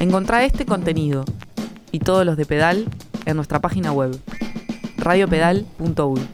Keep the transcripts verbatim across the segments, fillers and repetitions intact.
Encontrá este contenido y todos los de Pedal en nuestra página web, radio pedal punto u y.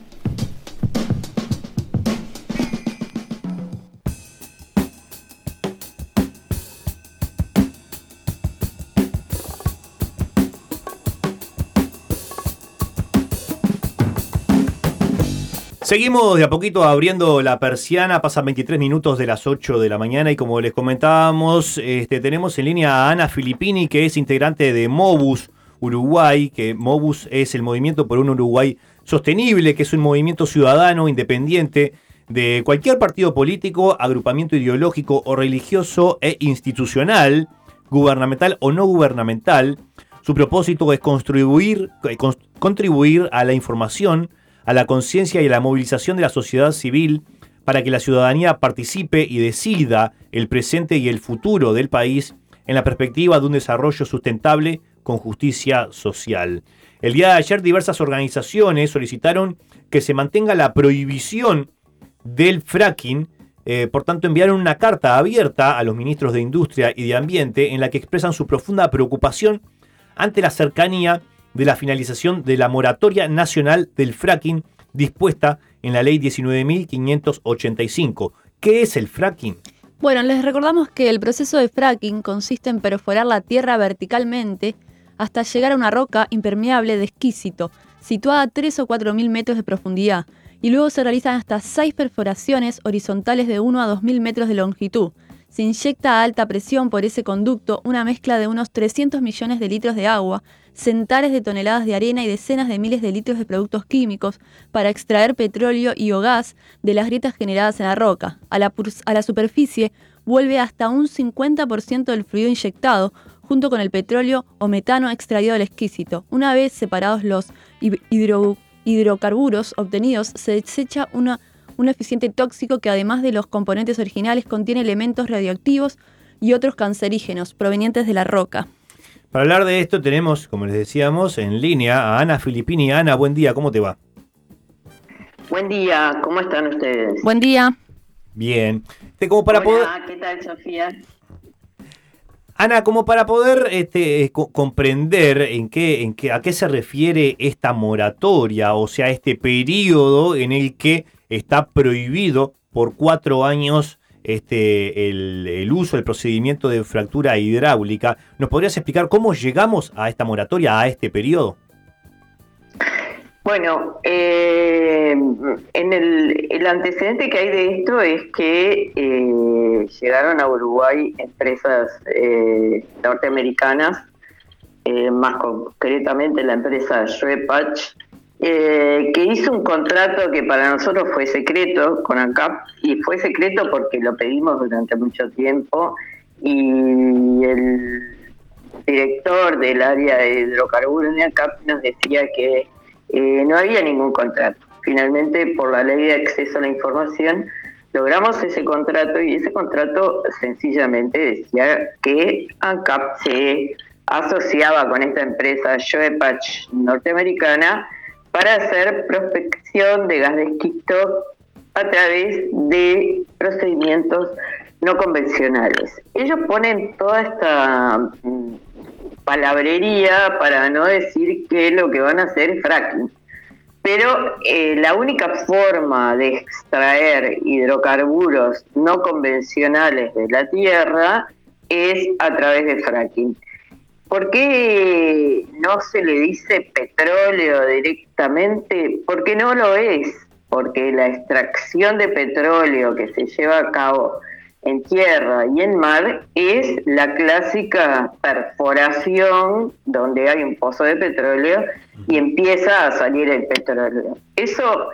Seguimos de a poquito abriendo la persiana, pasan veintitrés minutos de las ocho de la mañana y como les comentábamos, este, tenemos en línea a Ana Filippini, que es integrante de Mobus Uruguay, que Mobus es el Movimiento por un Uruguay Sostenible, que es un movimiento ciudadano independiente de cualquier partido político, agrupamiento ideológico o religioso e institucional, gubernamental o no gubernamental. Su propósito es contribuir, contribuir a la información, a la conciencia y a la movilización de la sociedad civil para que la ciudadanía participe y decida el presente y el futuro del país en la perspectiva de un desarrollo sustentable con justicia social. El día de ayer diversas organizaciones solicitaron que se mantenga la prohibición del fracking, eh, por tanto enviaron una carta abierta a los ministros de Industria y de Ambiente en la que expresan su profunda preocupación ante la cercanía de la finalización de la moratoria nacional del fracking dispuesta en la ley diecinueve mil quinientos ochenta y cinco. ¿Qué es el fracking? Bueno, les recordamos que el proceso de fracking consiste en perforar la tierra verticalmente hasta llegar a una roca impermeable de esquisito, situada a tres o cuatro mil metros de profundidad, y luego se realizan hasta seis perforaciones horizontales de uno a dos mil metros de longitud. Se inyecta a alta presión por ese conducto una mezcla de unos trescientos millones de litros de agua, centenares de toneladas de arena y decenas de miles de litros de productos químicos para extraer petróleo y o gas de las grietas generadas en la roca. A la, a la superficie vuelve hasta un cincuenta por ciento del fluido inyectado, junto con el petróleo o metano extraído del esquisito. Una vez separados los hidro, hidrocarburos obtenidos, se desecha una un eficiente tóxico que además de los componentes originales contiene elementos radioactivos y otros cancerígenos provenientes de la roca. Para hablar de esto tenemos, como les decíamos, en línea a Ana Filippini. Ana, buen día, ¿cómo te va? Buen día, ¿cómo están ustedes? Buen día. Bien. Este, como para Hola, poder... ¿qué tal, Sofía? Ana, como para poder este, co- comprender en qué, en qué, a qué se refiere esta moratoria, o sea, este periodo en el que está prohibido por cuatro años este, el, el uso, el procedimiento de fractura hidráulica. ¿Nos podrías explicar cómo llegamos a esta moratoria, a este periodo? Bueno, eh, en el, el antecedente que hay de esto es que eh, llegaron a Uruguay empresas eh, norteamericanas, eh, más concretamente la empresa Schwepach, Eh, que hizo un contrato que para nosotros fue secreto con ANCAP, y fue secreto porque lo pedimos durante mucho tiempo, y el director del área de hidrocarburos de ANCAP nos decía que eh, no había ningún contrato. Finalmente, por la ley de acceso a la información, logramos ese contrato, y ese contrato sencillamente decía que ANCAP se asociaba con esta empresa Schwepach norteamericana para hacer prospección de gas de esquisto a través de procedimientos no convencionales. Ellos ponen toda esta palabrería para no decir que lo que van a hacer es fracking. Pero eh, la única forma de extraer hidrocarburos no convencionales de la tierra es a través de fracking. ¿Por qué no se le dice petróleo directamente? Porque no lo es, porque la extracción de petróleo que se lleva a cabo en tierra y en mar es la clásica perforación donde hay un pozo de petróleo y empieza a salir el petróleo. Eso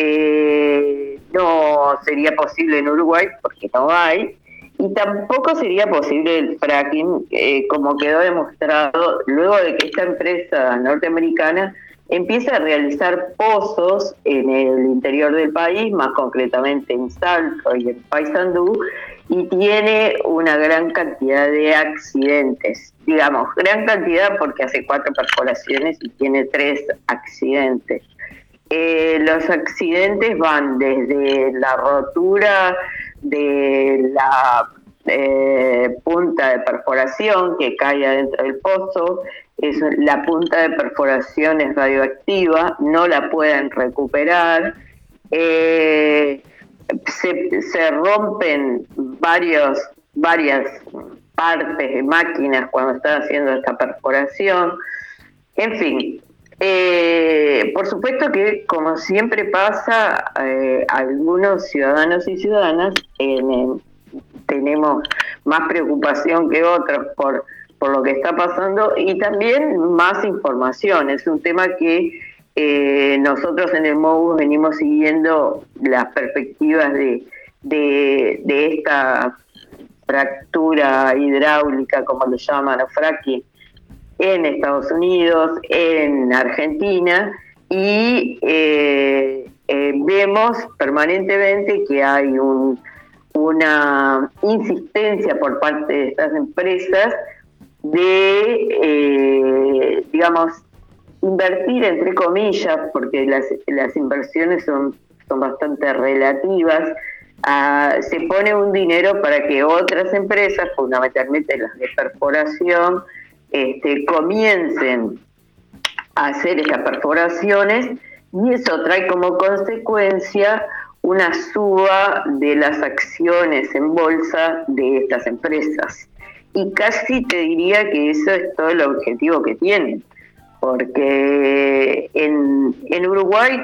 eh, no sería posible en Uruguay porque no hay. Y tampoco sería posible el fracking, eh, como quedó demostrado luego de que esta empresa norteamericana empieza a realizar pozos en el interior del país, más concretamente en Salto y en Paysandú, y tiene una gran cantidad de accidentes. Digamos, gran cantidad porque hace cuatro perforaciones y tiene tres accidentes. Eh, los accidentes van desde la rotura de la eh, punta de perforación que cae adentro del pozo, es, la punta de perforación es radioactiva, no la pueden recuperar, eh, se, se rompen varios, varias partes de máquinas cuando están haciendo esta perforación, en fin. Eh, por supuesto que, como siempre pasa, eh, algunos ciudadanos y ciudadanas eh, tenemos más preocupación que otros por, por lo que está pasando y también más información. Es un tema que eh, nosotros en el MOBUS venimos siguiendo las perspectivas de, de, de esta fractura hidráulica, como lo llaman, o fracking, en Estados Unidos, en Argentina, y eh, eh, vemos permanentemente que hay un, una insistencia por parte de estas empresas de, eh, digamos, invertir, entre comillas, porque las, las inversiones son, son bastante relativas, a, se pone un dinero para que otras empresas, fundamentalmente las de perforación, Este, comiencen a hacer estas perforaciones, y eso trae como consecuencia una suba de las acciones en bolsa de estas empresas. Y casi te diría que eso es todo el objetivo que tienen, porque en, en Uruguay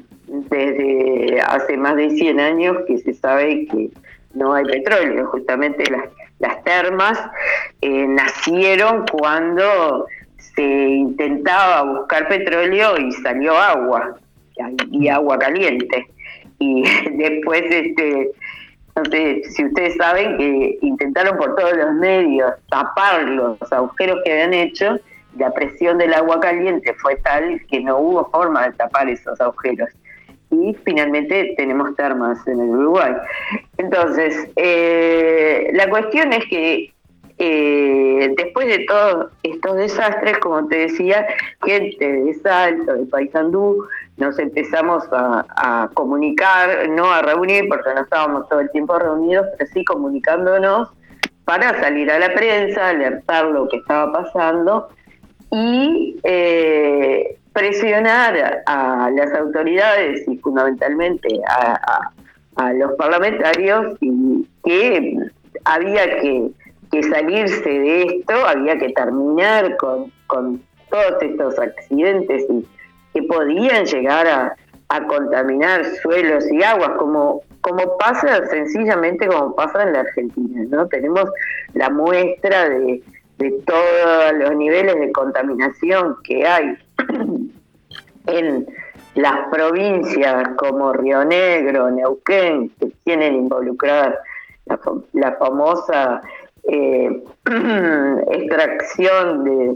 desde hace más de cien años que se sabe que no hay petróleo. Justamente las, las termas eh, nacieron cuando se intentaba buscar petróleo y salió agua, y agua caliente. Y después, este, no sé si ustedes saben que intentaron por todos los medios tapar los agujeros que habían hecho, y la presión del agua caliente fue tal que no hubo forma de tapar esos agujeros. Y finalmente tenemos termas en el Uruguay. Entonces, eh, la cuestión es que eh, después de todos estos desastres, como te decía, gente de Salto, de Paysandú, nos empezamos a, a comunicar, no a reunir, porque no estábamos todo el tiempo reunidos, pero sí comunicándonos para salir a la prensa, alertar lo que estaba pasando y eh, presionar a las autoridades y fundamentalmente a, a, a los parlamentarios, y que había que, que salirse de esto, había que terminar con, con todos estos accidentes y que podían llegar a, a contaminar suelos y aguas, como, como pasa sencillamente como pasa en la Argentina, ¿no? Tenemos la muestra de, de todos los niveles de contaminación que hay en las provincias como Río Negro, Neuquén, que tienen involucradas la, la famosa eh, extracción de,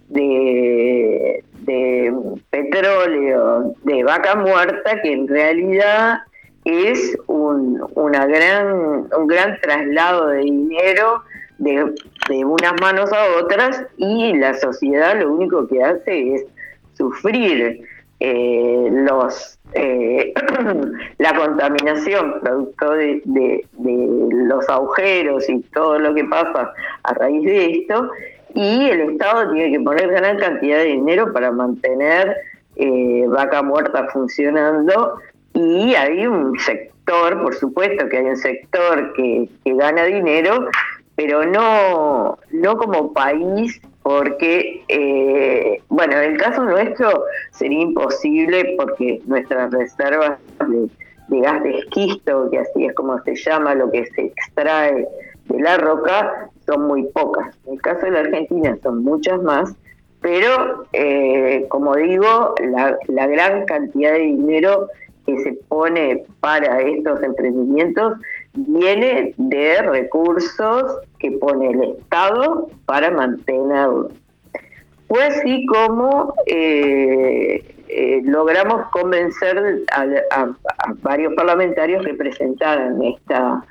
de, de petróleo de vaca muerta, que en realidad es un, una gran, un gran traslado de dinero de, de unas manos a otras, y la sociedad lo único que hace es sufrir eh, los eh, la contaminación producto de, de, de los agujeros y todo lo que pasa a raíz de esto, y el Estado tiene que poner gran cantidad de dinero para mantener eh, Vaca Muerta funcionando, y hay un sector, por supuesto que hay un sector que, que gana dinero, pero no, no como país, porque, eh, bueno, en el caso nuestro sería imposible porque nuestras reservas de, de gas de esquisto, que así es como se llama lo que se extrae de la roca, son muy pocas. En el caso de la Argentina son muchas más, pero, eh, como digo, la, la gran cantidad de dinero que se pone para estos emprendimientos viene de recursos que pone el Estado para mantenerlo. Fue así como eh, eh, logramos convencer a, a, a varios parlamentarios que presentaran esta,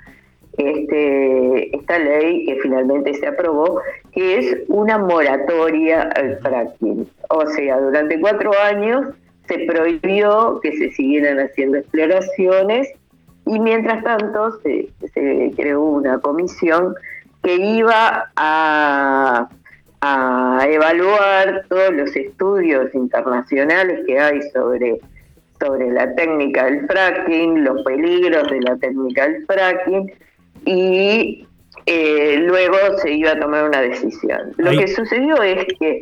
este, esta ley que finalmente se aprobó, que es una moratoria al fracking. O sea, durante cuatro años se prohibió que se siguieran haciendo exploraciones, Y mientras tanto se, se creó una comisión que iba a, a evaluar todos los estudios internacionales que hay sobre, sobre la técnica del fracking, los peligros de la técnica del fracking, y eh, luego se iba a tomar una decisión. Lo Ahí. que sucedió es que...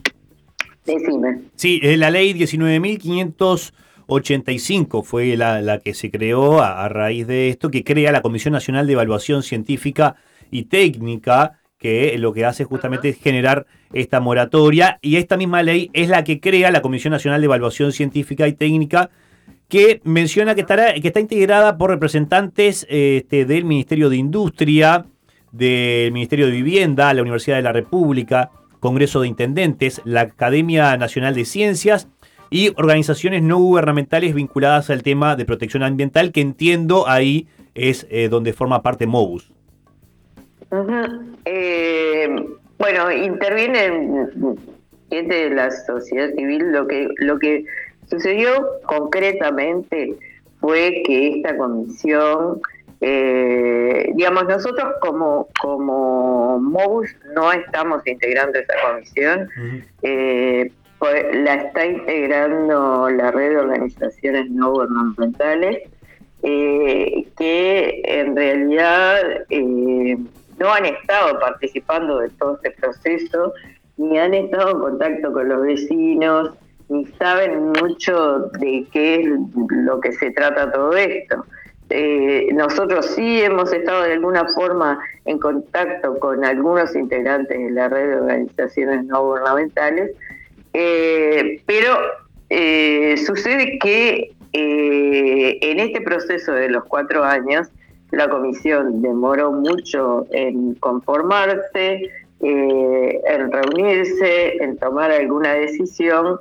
Decime. Sí, la ley diecinueve mil quinientos ochenta y cinco fue la, la que se creó a, a raíz de esto, que crea la Comisión Nacional de Evaluación Científica y Técnica, que lo que hace justamente uh-huh. es generar esta moratoria, y esta misma ley es la que crea la Comisión Nacional de Evaluación Científica y Técnica, que menciona que, estará, que está integrada por representantes este, del Ministerio de Industria, del Ministerio de Vivienda, la Universidad de la República, Congreso de Intendentes, la Academia Nacional de Ciencias y organizaciones no gubernamentales vinculadas al tema de protección ambiental, que entiendo ahí es eh, donde forma parte Mobus. Uh-huh. Eh, bueno, intervienen gente de la sociedad civil. Lo que, lo que sucedió concretamente fue que esta comisión... Eh, digamos, nosotros como, como Mobus no estamos integrando esa comisión, uh-huh. eh, pues, la está integrando la red de organizaciones no gubernamentales, eh, que en realidad eh, no han estado participando de todo este proceso, ni han estado en contacto con los vecinos, ni saben mucho de qué es lo que se trata todo esto. Eh, nosotros sí hemos estado de alguna forma en contacto con algunos integrantes de la red de organizaciones no gubernamentales, eh, pero eh, sucede que eh, en este proceso de los cuatro años la comisión demoró mucho en conformarse, eh, en reunirse, en tomar alguna decisión,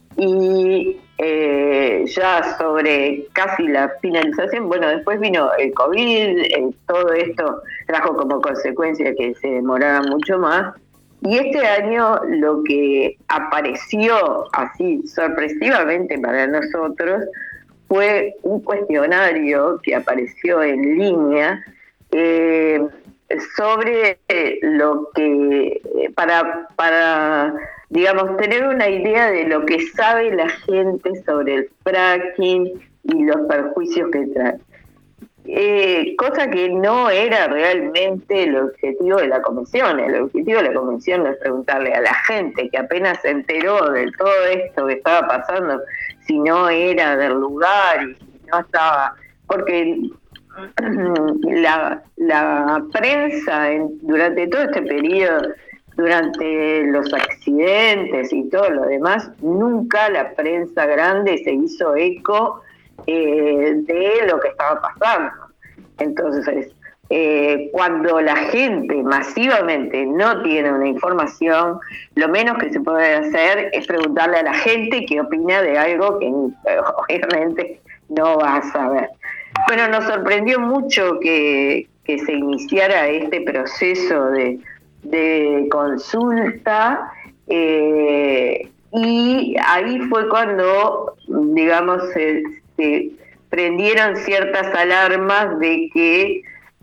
y eh, ya sobre casi la finalización, bueno, después vino el COVID, eh, todo esto trajo como consecuencia que se demorara mucho más, y este año lo que apareció así sorpresivamente para nosotros fue un cuestionario que apareció en línea eh, sobre lo que, para, para digamos, tener una idea de lo que sabe la gente sobre el fracking y los perjuicios que trae. Eh, cosa que no era realmente el objetivo de la comisión. El objetivo de la comisión no es preguntarle a la gente que apenas se enteró de todo esto que estaba pasando, si no era del lugar y si no estaba... Porque la, la prensa en, durante todo este periodo, durante los accidentes y todo lo demás, nunca la prensa grande se hizo eco eh, de lo que estaba pasando. Entonces, eh, cuando la gente masivamente no tiene una información, lo menos que se puede hacer es preguntarle a la gente qué opina de algo que obviamente no va a saber. Bueno, nos sorprendió mucho que, que se iniciara este proceso de, de consulta, eh, y ahí fue cuando, digamos, se, se prendieron ciertas alarmas de que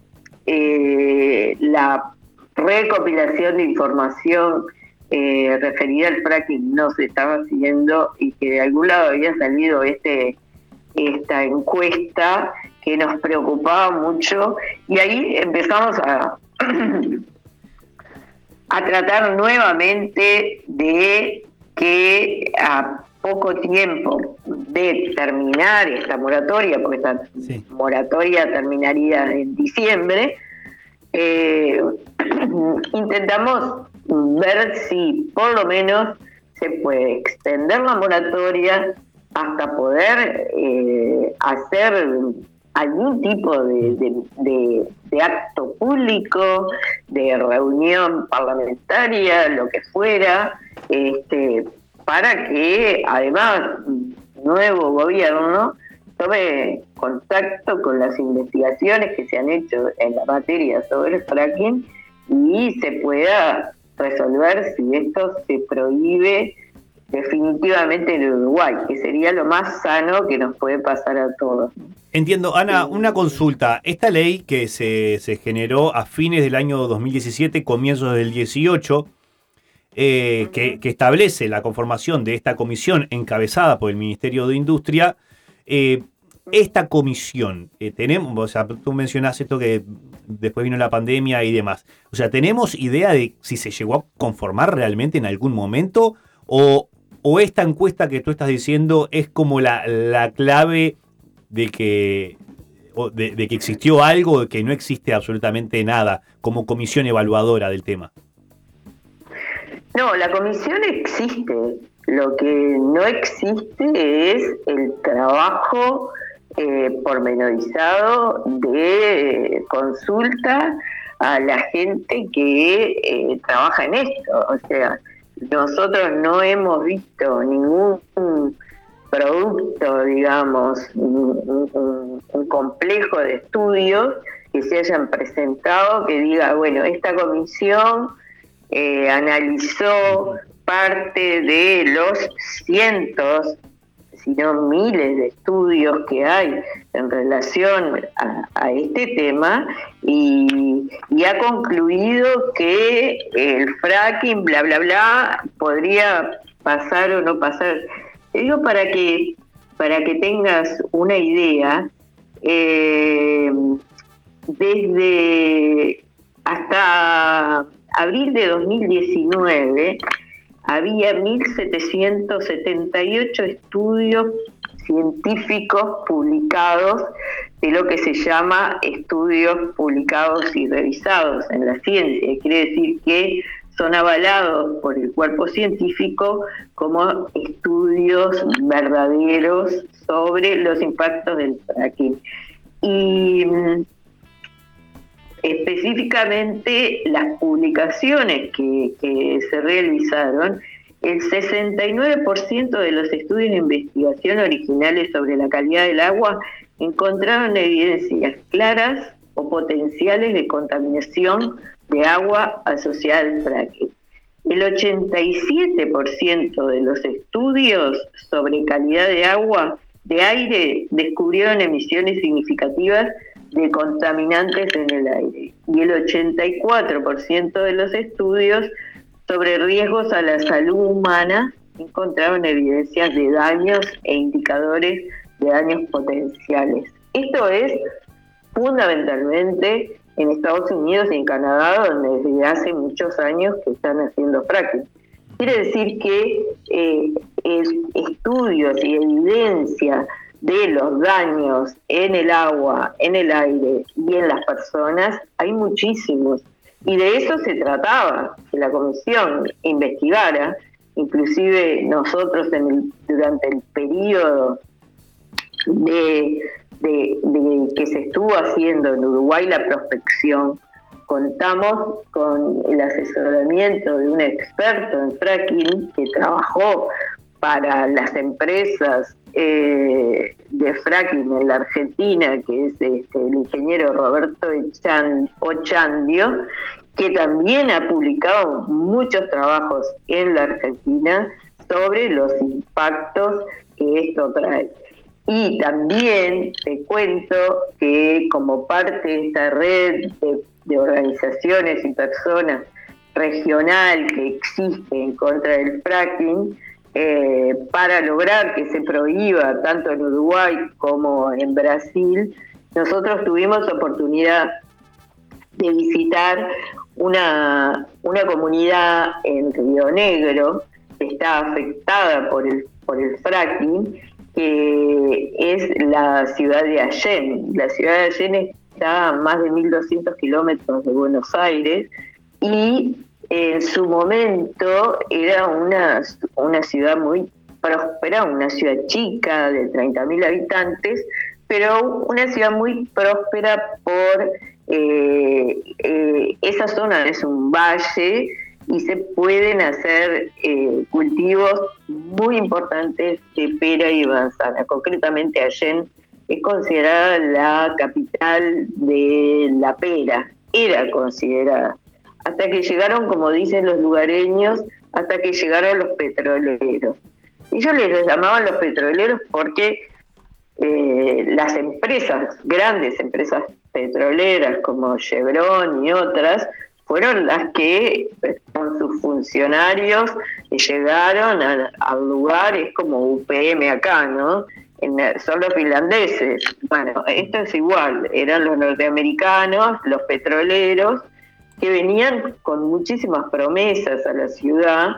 eh, la recopilación de información eh, referida al fracking no se estaba haciendo, y que de algún lado había salido este esta encuesta que nos preocupaba mucho, y ahí empezamos a, a tratar nuevamente de que a poco tiempo de terminar esta moratoria, porque esta sí. moratoria terminaría en diciembre, eh, intentamos ver si por lo menos se puede extender la moratoria hasta poder eh, hacer algún tipo de, de, de, de acto público, de reunión parlamentaria, lo que fuera, este, para que además nuevo gobierno tome contacto con las investigaciones que se han hecho en la materia sobre el fracking y se pueda resolver si esto se prohíbe definitivamente en Uruguay, que sería lo más sano que nos puede pasar a todos. Entiendo. Ana, una consulta. Esta ley que se, se generó a fines del año dos mil diecisiete, comienzos del dieciocho, eh, que, que establece la conformación de esta comisión encabezada por el Ministerio de Industria, eh, esta comisión, eh, tenemos, o sea, tú mencionaste esto que después vino la pandemia y demás. O sea, ¿tenemos idea de si se llegó a conformar realmente en algún momento? ¿O, o esta encuesta que tú estás diciendo es como la, la clave de que, de, de que existió algo o de que no existe absolutamente nada como comisión evaluadora del tema? No, la comisión existe. Lo que no existe es el trabajo eh, pormenorizado de consulta a la gente que eh, trabaja en esto. O sea, nosotros no hemos visto ningún producto, digamos, un, un, un complejo de estudios que se hayan presentado que diga, bueno, esta comisión eh, analizó parte de los cientos, si no miles de estudios que hay en relación a, a este tema y, y ha concluido que el fracking, bla, bla, bla, podría pasar o no pasar. Te digo para que, para que tengas una idea, eh, desde hasta abril de dos mil diecinueve había mil setecientos setenta y ocho estudios científicos publicados de lo que se llama estudios publicados y revisados en la ciencia. Quiere decir que son avalados por el cuerpo científico como estudios verdaderos sobre los impactos del fracking. Y específicamente las publicaciones que, que se realizaron, el sesenta y nueve por ciento de los estudios de investigación originales sobre la calidad del agua encontraron evidencias claras o potenciales de contaminación de agua asociada al fracking. El ochenta y siete por ciento de los estudios sobre calidad de agua de aire descubrieron emisiones significativas de contaminantes en el aire, y el ochenta y cuatro por ciento de los estudios sobre riesgos a la salud humana encontraron evidencias de daños e indicadores de daños potenciales. Esto es fundamentalmente en Estados Unidos y en Canadá, donde desde hace muchos años que están haciendo fracking. Quiere decir que eh, es, estudios y evidencia de los daños en el agua, en el aire y en las personas, hay muchísimos. Y de eso se trataba, que la comisión investigara. Inclusive nosotros en el, durante el periodo de, de, de que se estuvo haciendo en Uruguay la prospección, contamos con el asesoramiento de un experto en fracking que trabajó para las empresas eh, de fracking en la Argentina, que es este, el ingeniero Roberto Ochandio, que también ha publicado muchos trabajos en la Argentina sobre los impactos que esto trae. Y también te cuento que como parte de esta red de, de organizaciones y personas regional que existe en contra del fracking, eh, para lograr que se prohíba tanto en Uruguay como en Brasil, nosotros tuvimos oportunidad de visitar una, una comunidad en Río Negro que está afectada por el, por el fracking, que es la ciudad de Allén. La ciudad de Allén está a más de mil doscientos kilómetros de Buenos Aires y en su momento era una, una ciudad muy próspera, una ciudad chica de treinta mil habitantes, pero una ciudad muy próspera por eh, eh, esa zona es un valle y se pueden hacer eh, cultivos muy importantes de pera y manzana. Concretamente Allén es considerada la capital de la pera, era considerada, hasta que llegaron, como dicen los lugareños, hasta que llegaron los petroleros. Ellos les llamaban los petroleros porque eh, las empresas, grandes empresas petroleras como Chevron y otras, fueron las que con sus funcionarios llegaron al, al lugar, es como U P M acá, ¿no? En, son los finlandeses. Bueno, esto es igual, eran los norteamericanos, los petroleros, que venían con muchísimas promesas a la ciudad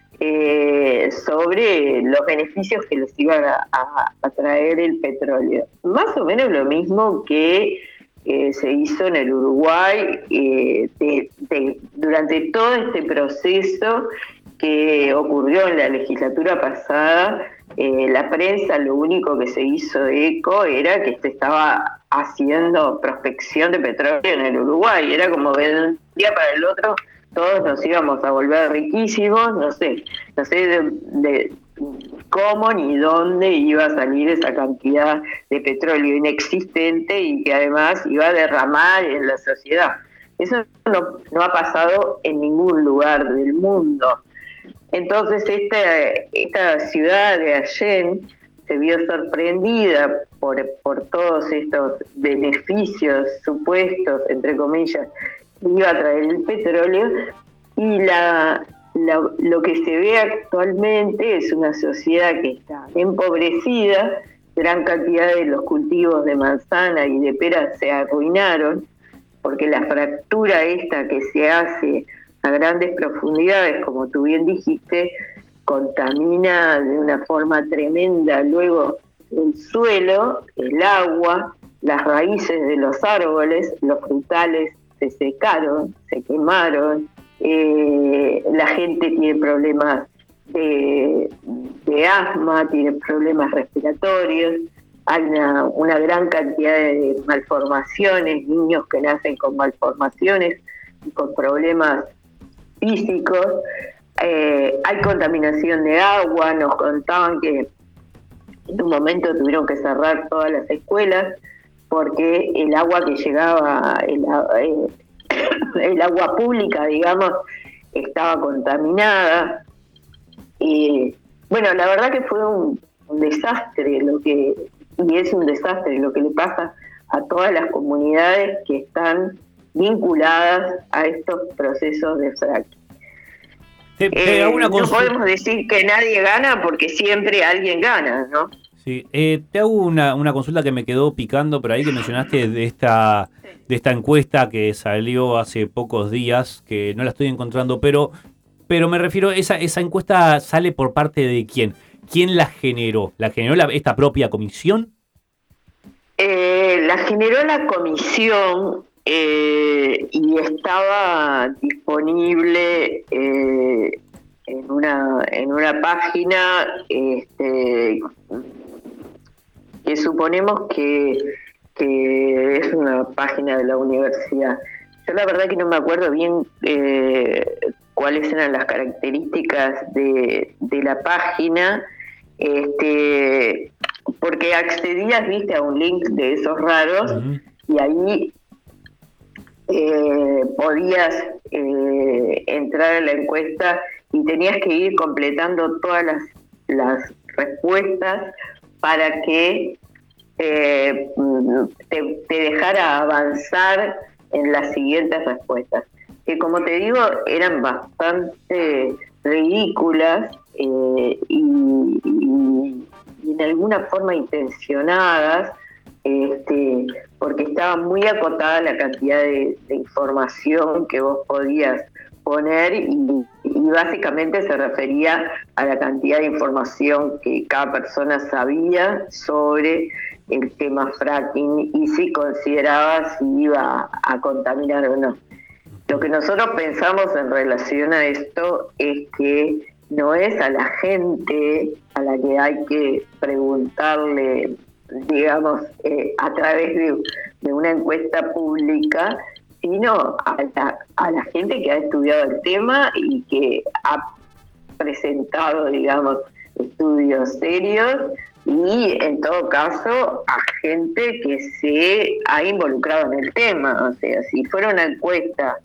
eh, sobre los beneficios que les iba a, a, a traer el petróleo. Más o menos lo mismo que eh, se hizo en el Uruguay eh, de, de, durante todo este proceso que ocurrió en la legislatura pasada. Eh, la prensa lo único que se hizo eco era que se estaba haciendo prospección de petróleo en el Uruguay. Era como de un día para el otro todos nos íbamos a volver riquísimos, no sé, no sé de, de cómo ni dónde iba a salir esa cantidad de petróleo inexistente y que además iba a derramar en la sociedad. Eso no, no ha pasado en ningún lugar del mundo. Entonces esta, esta ciudad de Allén se vio sorprendida por, por todos estos beneficios supuestos, entre comillas, que iba a traer el petróleo, y la, la, lo que se ve actualmente es una sociedad que está empobrecida, gran cantidad de los cultivos de manzana y de pera se arruinaron, porque la fractura esta que se hace a grandes profundidades, como tú bien dijiste, contamina de una forma tremenda luego el suelo, el agua, las raíces de los árboles, los frutales se secaron, se quemaron, eh, la gente tiene problemas de, de asma, tiene problemas respiratorios, hay una, una gran cantidad de malformaciones, niños que nacen con malformaciones, con problemas físicos, eh, hay contaminación de agua, nos contaban que en un momento tuvieron que cerrar todas las escuelas porque el agua que llegaba, el, el agua pública, digamos, estaba contaminada. Y bueno, la verdad que fue un, un desastre lo que, y es un desastre lo que le pasa a todas las comunidades que están vinculadas a estos procesos de fracking. Te, te eh, hago una no consulta. podemos decir que nadie gana porque siempre alguien gana, ¿no? Sí, eh, te hago una, una consulta que me quedó picando por ahí, que mencionaste de esta, de esta encuesta que salió hace pocos días, que no la estoy encontrando, pero, pero me refiero, esa, esa encuesta sale por parte de quién. ¿Quién la generó? ¿La generó la, esta propia comisión? Eh, la generó la comisión eh, y estaba disponible eh, en una en una página este, que suponemos que, que es una página de la universidad. Yo la verdad que no me acuerdo bien eh, cuáles eran las características de, de la página, este, porque accedías, viste, a un link de esos raros, uh-huh. y ahí eh, podías eh, entrar a la encuesta y tenías que ir completando todas las, las respuestas para que eh, te, te dejara avanzar en las siguientes respuestas, que como te digo eran bastante ridículas eh, y, y, y en alguna forma intencionadas, este, porque estaba muy acotada la cantidad de, de información que vos podías poner y, y básicamente se refería a la cantidad de información que cada persona sabía sobre el tema fracking y si consideraba si iba a contaminar o no. Lo que nosotros pensamos en relación a esto es que no es a la gente a la que hay que preguntarle, digamos, eh, a través de, de una encuesta pública, sino a la, a la gente que ha estudiado el tema y que ha presentado, digamos, estudios serios y, en todo caso, a gente que se ha involucrado en el tema. O sea, si fuera una encuesta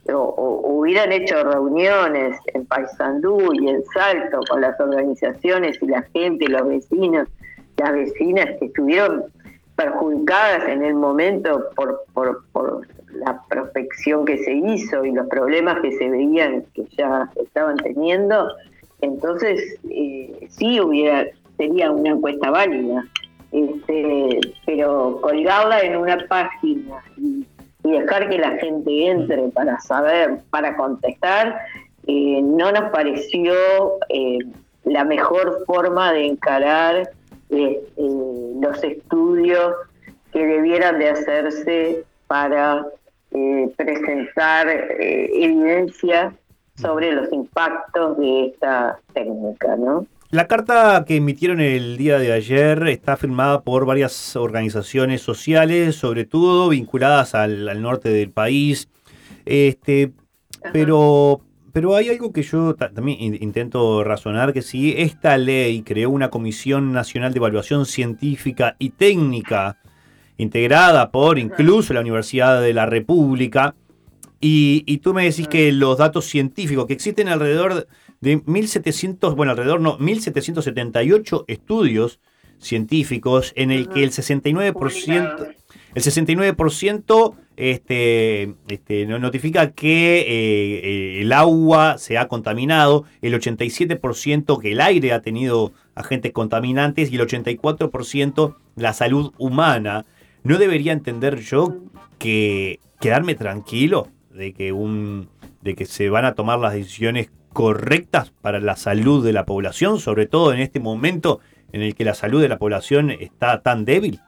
o, o hubieran hecho reuniones en Paysandú y en Salto con las organizaciones y la gente, los vecinos, las vecinas que estuvieron perjudicadas en el momento por, por, por la prospección que se hizo y los problemas que se veían que ya estaban teniendo, entonces eh, sí hubiera sería una encuesta válida, este, pero colgarla en una página y, y dejar que la gente entre para saber, para contestar, eh, no nos pareció eh, la mejor forma de encarar eh, eh, los estudios que debieran de hacerse para eh, presentar eh, evidencia sobre los impactos de esta técnica, ¿no? La carta que emitieron el día de ayer está firmada por varias organizaciones sociales, sobre todo vinculadas al, al norte del país, este, pero, pero hay algo que yo ta- también in- intento razonar, que si esta ley creó una Comisión Nacional de Evaluación Científica y Técnica, integrada por incluso la Universidad de la República, y, y tú me decís que los datos científicos, que existen alrededor de mil setecientos, bueno, alrededor no, mil setecientos setenta y ocho estudios científicos en el que el sesenta y nueve por ciento, el sesenta y nueve por ciento este, este, nos notifica que eh, el agua se ha contaminado, el ochenta y siete por ciento que el aire ha tenido agentes contaminantes y el ochenta y cuatro por ciento la salud humana. ¿No debería entender yo que quedarme tranquilo de que un de que se van a tomar las decisiones correctas para la salud de la población, sobre todo en este momento en el que la salud de la población está tan débil?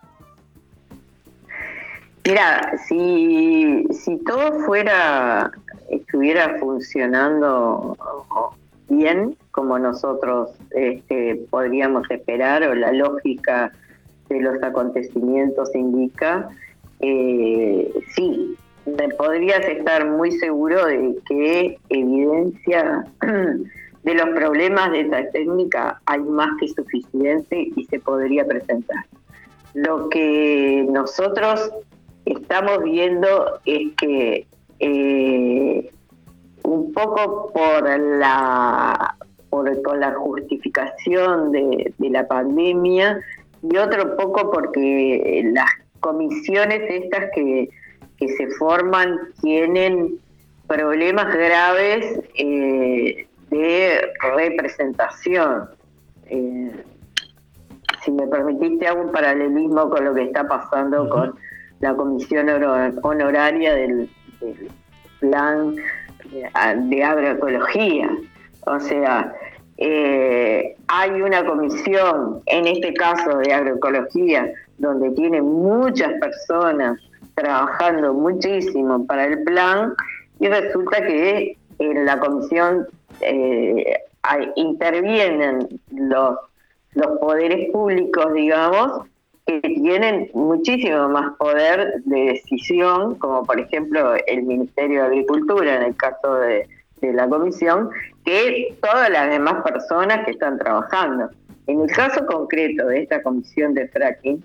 Mira, si, si todo fuera, estuviera funcionando bien, como nosotros este, podríamos esperar, o la lógica de los acontecimientos indica, eh, sí, podrías estar muy seguro de que evidencia de los problemas de esta técnica hay más que suficiente y se podría presentar. Lo que nosotros estamos viendo es que eh, un poco por la por, con la justificación de, de la pandemia y otro poco porque las comisiones estas que, que se forman tienen problemas graves eh, de representación. Eh, si me permitiste, hago un paralelismo con lo que está pasando uh-huh. con la comisión honoraria del, del plan de agroecología. O sea, eh, hay una comisión, en este caso de agroecología, donde tiene muchas personas trabajando muchísimo para el plan, y resulta que en la comisión eh, hay, intervienen los, los poderes públicos, digamos, que tienen muchísimo más poder de decisión, como por ejemplo el Ministerio de Agricultura, en el caso de, de la comisión, que todas las demás personas que están trabajando. En el caso concreto de esta comisión de fracking,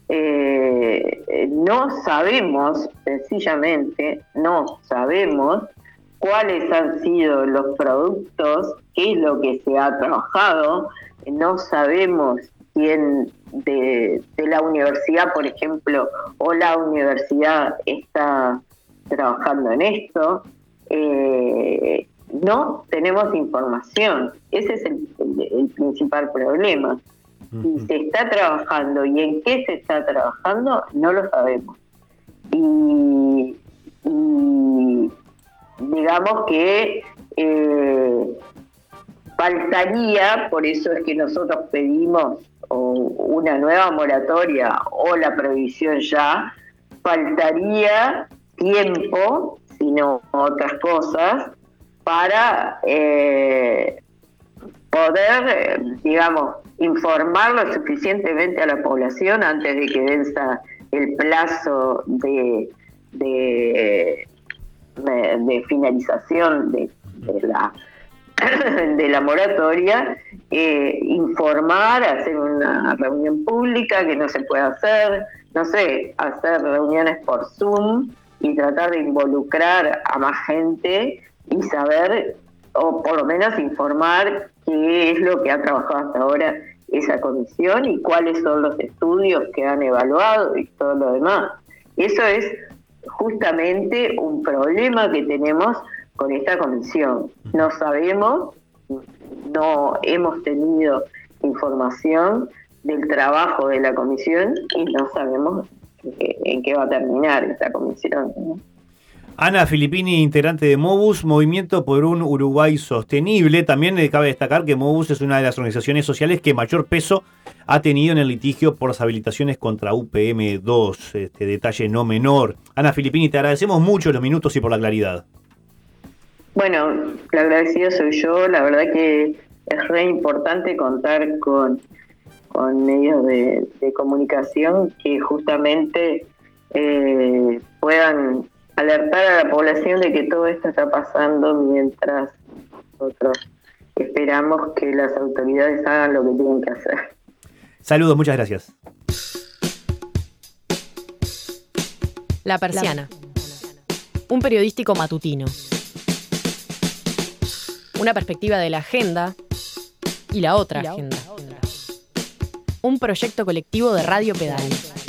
eh, no sabemos, sencillamente, no sabemos cuáles han sido los productos, qué es lo que se ha trabajado, no sabemos quién de, de la universidad, por ejemplo, o la universidad está trabajando en esto. Eh, no tenemos información. Ese es el, el, el principal problema. Si se está trabajando y en qué se está trabajando, no lo sabemos. Y, y digamos que eh, faltaría, por eso es que nosotros pedimos o una nueva moratoria o la prohibición ya, faltaría tiempo, si no otras cosas, para eh, poder, eh, digamos, informar lo suficientemente a la población antes de que venza el plazo de, de, de, de finalización de, de la de la moratoria, eh, informar, hacer una reunión pública que no se puede hacer, no sé, hacer reuniones por Zoom y tratar de involucrar a más gente y saber, o por lo menos informar qué es lo que ha trabajado hasta ahora esa comisión y cuáles son los estudios que han evaluado y todo lo demás. Eso es justamente un problema que tenemos con esta comisión. No sabemos, no hemos tenido información del trabajo de la comisión y no sabemos en qué va a terminar esta comisión, ¿no? Ana Filippini, integrante de Mobus, Movimiento por un Uruguay Sostenible. También eh, cabe destacar que Mobus es una de las organizaciones sociales que mayor peso ha tenido en el litigio por las habilitaciones contra U P M dos. Este detalle no menor. Ana Filippini, te agradecemos mucho los minutos y por la claridad. Bueno, la agradecida soy yo. La verdad que es re importante contar con, con medios de, de comunicación que justamente eh, puedan alertar a la población de que todo esto está pasando mientras nosotros esperamos que las autoridades hagan lo que tienen que hacer. Saludos, muchas gracias. La Persiana. Un periodístico matutino. Una perspectiva de la agenda y la otra agenda. Un proyecto colectivo de Radio Pedal.